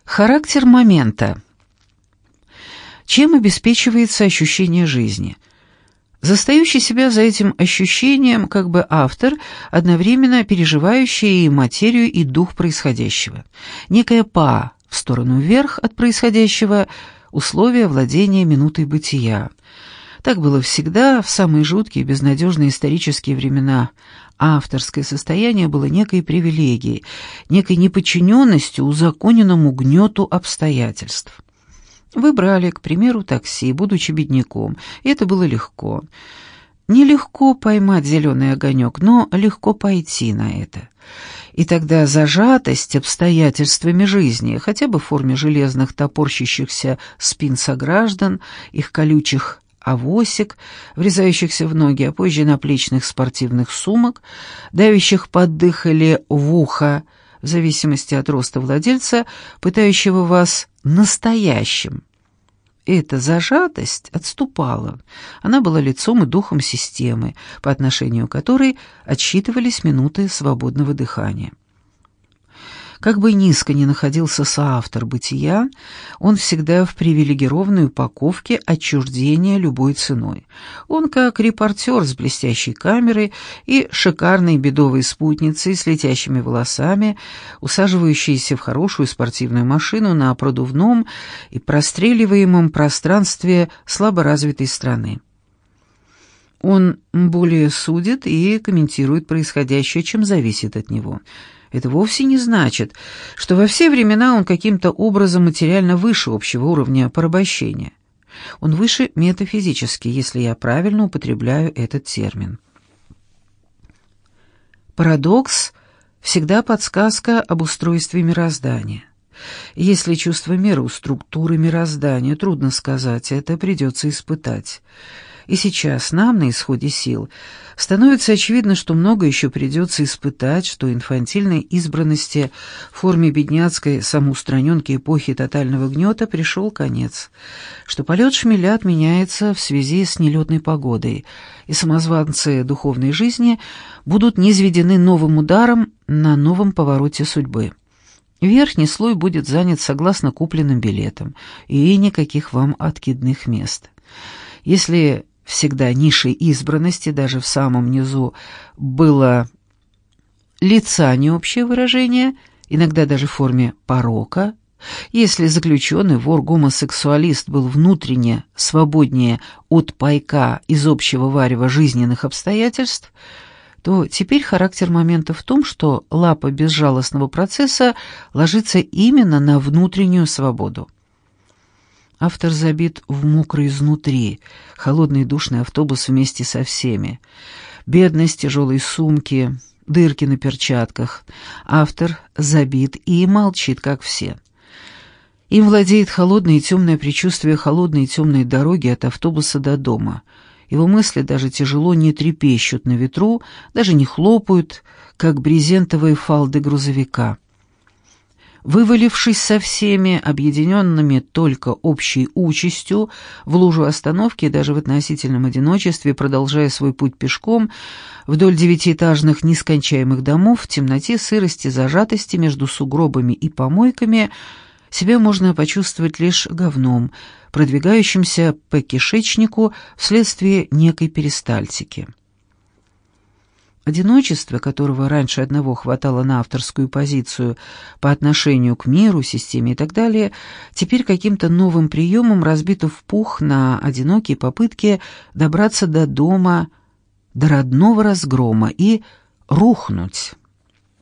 Характер момента. Чем обеспечивается ощущение жизни? Застающий себя за этим ощущением как бы автор, одновременно переживающий и материю, и дух происходящего. Некая па в сторону вверх от происходящего, условия владения минутой бытия. Так было всегда, в самые жуткие и безнадежные исторические времена. Авторское состояние было некой привилегией, некой неподчиненностью узаконенному гнету обстоятельств. Вы брали, к примеру, такси, будучи бедняком, и это было легко. Нелегко поймать зеленый огонек, но легко пойти на это. И тогда зажатость обстоятельствами жизни, хотя бы в форме железных топорщащихся спин сограждан, их колючих авосик, врезающихся в ноги, а позже наплечных спортивных сумок, давящих под дых или в ухо, в зависимости от роста владельца, пытающего вас настоящим. Эта зажатость отступала. Она была лицом и духом системы, по отношению к которой отсчитывались минуты свободного дыхания. Как бы низко ни находился соавтор бытия, он всегда в привилегированной упаковке отчуждения любой ценой. Он как репортер с блестящей камерой и шикарной бедовой спутницей с летящими волосами, усаживающийся в хорошую спортивную машину на продувном и простреливаемом пространстве слаборазвитой страны. Он более судит и комментирует происходящее, чем зависит от него. Это вовсе не значит, что во все времена он каким-то образом материально выше общего уровня порабощения. Он выше метафизически, если я правильно употребляю этот термин. Парадокс — всегда подсказка об устройстве мироздания. Если чувство меры у структуры мироздания, трудно сказать, это придется испытать. И сейчас нам, на исходе сил, становится очевидно, что много еще придется испытать, что инфантильной избранности в форме бедняцкой самоустраненки эпохи тотального гнета пришел конец, что полет шмеля отменяется в связи с нелетной погодой, и самозванцы духовной жизни будут низведены новым ударом на новом повороте судьбы. Верхний слой будет занят согласно купленным билетам, и никаких вам откидных мест. Если всегда нишей избранности, даже в самом низу, было лица необщее выражение, иногда даже в форме порока. Если заключенный, вор-гомосексуалист был внутренне свободнее от пайка из общего варева жизненных обстоятельств, то теперь характер момента в том, что лапа безжалостного процесса ложится именно на внутреннюю свободу. Автор забит в мокрый изнутри, холодный и душный автобус вместе со всеми. Бедность, тяжелые сумки, дырки на перчатках. Автор забит и молчит, как все. Им владеет холодное и темное предчувствие холодной и темной дороги от автобуса до дома. Его мысли даже тяжело не трепещут на ветру, даже не хлопают, как брезентовые фалды грузовика. Вывалившись со всеми, объединенными только общей участью, в лужу остановки, даже в относительном одиночестве, продолжая свой путь пешком, вдоль девятиэтажных нескончаемых домов, в темноте, сырости, зажатости между сугробами и помойками, себя можно почувствовать лишь говном, продвигающимся по кишечнику вследствие некой перистальтики. Одиночество, которого раньше одного хватало на авторскую позицию по отношению к миру, системе и так далее, теперь каким-то новым приемом разбито в пух на одинокие попытки добраться до дома, до родного разгрома и рухнуть.